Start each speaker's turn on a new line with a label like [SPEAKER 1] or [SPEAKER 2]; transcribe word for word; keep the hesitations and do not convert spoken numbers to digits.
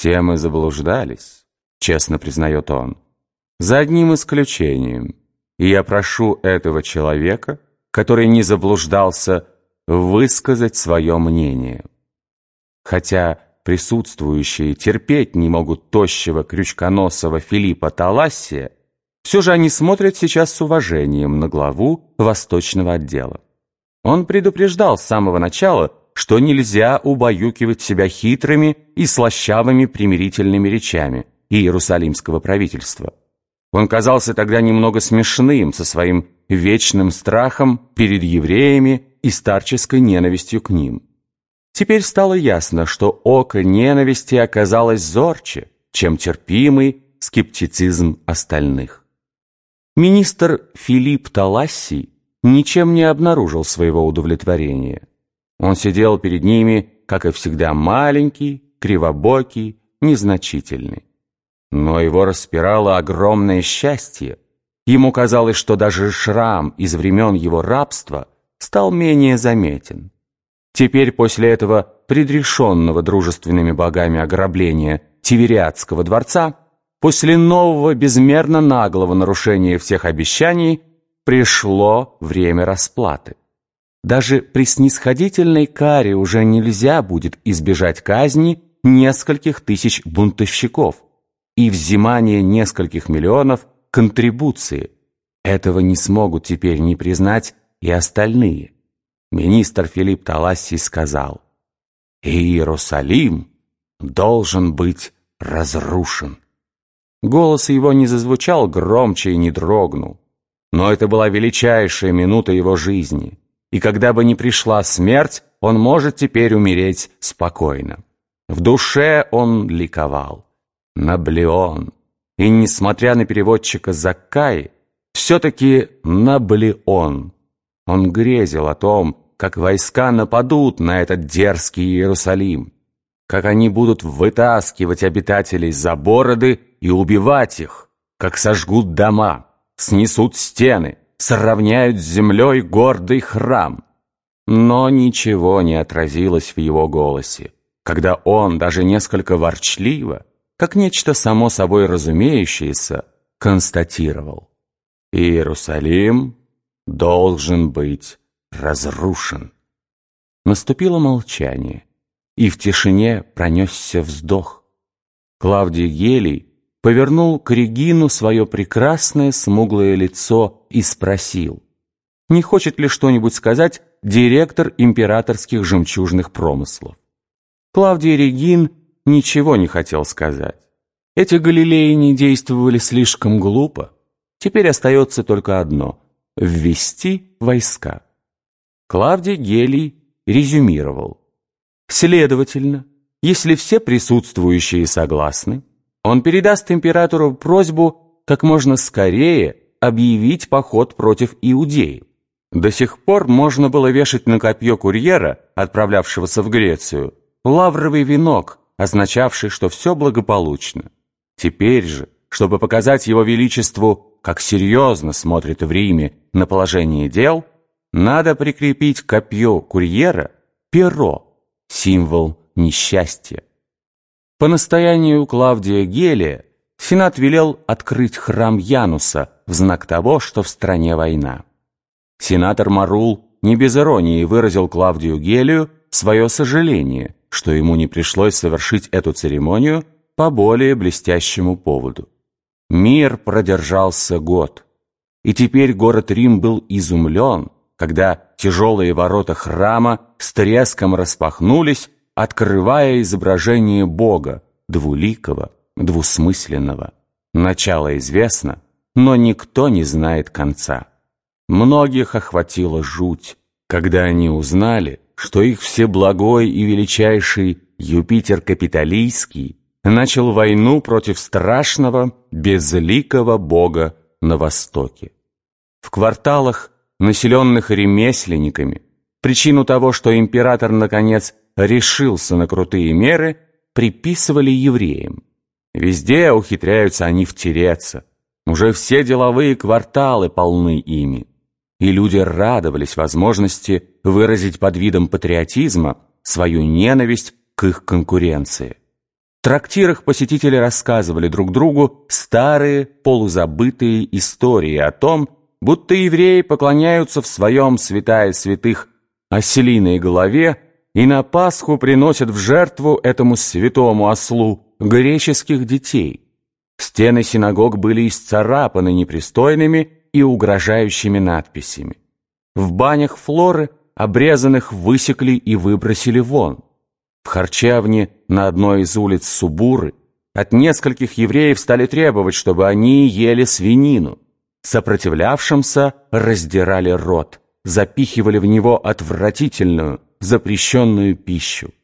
[SPEAKER 1] «Все мы заблуждались», — честно признает он, «за одним исключением, и я прошу этого человека, который не заблуждался, высказать свое мнение». Хотя присутствующие терпеть не могут тощего крючконосого Филиппа Талассия, все же они смотрят сейчас с уважением на главу восточного отдела. Он предупреждал с самого начала, что нельзя убаюкивать себя хитрыми и слащавыми примирительными речами иерусалимского правительства. Он казался тогда немного смешным со своим вечным страхом перед евреями и старческой ненавистью к ним. Теперь стало ясно, что око ненависти оказалось зорче, чем терпимый скептицизм остальных. Министр Филипп Талассий ничем не обнаружил своего удовлетворения. Он сидел перед ними, как и всегда, маленький, кривобокий, незначительный. Но его распирало огромное счастье. Ему казалось, что даже шрам из времен его рабства стал менее заметен. Теперь после этого предрешенного дружественными богами ограбления Тивериадского дворца, после нового безмерно наглого нарушения всех обещаний, пришло время расплаты. Даже при снисходительной каре уже нельзя будет избежать казни нескольких тысяч бунтовщиков и взимания нескольких миллионов контрибуции. Этого не смогут теперь не признать и остальные. Министр Филипп Талассий сказал: «Иерусалим должен быть разрушен». Голос его не зазвучал громче и не дрогнул. Но это была величайшая минута его жизни, и когда бы ни пришла смерть, он может теперь умереть спокойно. В душе он ликовал. Наблеон. И, несмотря на переводчика Заккаи, все-таки Наблеон. Он грезил о том, как войска нападут на этот дерзкий Иерусалим, как они будут вытаскивать обитателей за бороды и убивать их, как сожгут дома, снесут стены, сравняют с землей гордый храм. Но ничего не отразилось в его голосе, когда он, даже несколько ворчливо, как нечто само собой разумеющееся, констатировал: «Иерусалим должен быть разрушен». Наступило молчание, и в тишине пронесся вздох. Клавдий Гелий повернул к Регину свое прекрасное смуглое лицо и спросил, не хочет ли что-нибудь сказать директор императорских жемчужных промыслов. Клавдий Регин ничего не хотел сказать. Эти галилеяне действовали слишком глупо. Теперь остается только одно — ввести войска. Клавдий Гелий резюмировал: следовательно, если все присутствующие согласны, он передаст императору просьбу как можно скорее объявить поход против Иудеи. До сих пор можно было вешать на копье курьера, отправлявшегося в Грецию, лавровый венок, означавший, что все благополучно. Теперь же, чтобы показать его величеству, как серьезно смотрит в Риме на положение дел, надо прикрепить к копью курьера перо, символ несчастья. По настоянию Клавдия Гелия Сенат велел открыть храм Януса в знак того, что в стране война. Сенатор Марул не без иронии выразил Клавдию Гелию свое сожаление, что ему не пришлось совершить эту церемонию по более блестящему поводу. Мир продержался год, и теперь город Рим был изумлен, когда тяжелые ворота храма с треском распахнулись, открывая изображение Бога, двуликого, двусмысленного. Начало известно, но никто не знает конца. Многих охватила жуть, когда они узнали, что их всеблагой и величайший Юпитер Капитолийский начал войну против страшного, безликого бога на Востоке. В кварталах, населенных ремесленниками, причину того, что император, наконец, решился на крутые меры, приписывали евреям. Везде ухитряются они втереться. Уже все деловые кварталы полны ими. И люди радовались возможности выразить под видом патриотизма свою ненависть к их конкуренции. трактирах посетители рассказывали друг другу старые полузабытые истории о том, будто евреи поклоняются в своем святая святых ослиной голове и на Пасху приносят в жертву этому святому ослу греческих детей. Стены синагог были исцарапаны непристойными и угрожающими надписями. В банях Флоры обрезанных высекли и выбросили вон. В харчевне на одной из улиц Субуры от нескольких евреев стали требовать, чтобы они ели свинину. Сопротивлявшимся раздирали рот, запихивали в него отвратительную, запрещенную пищу.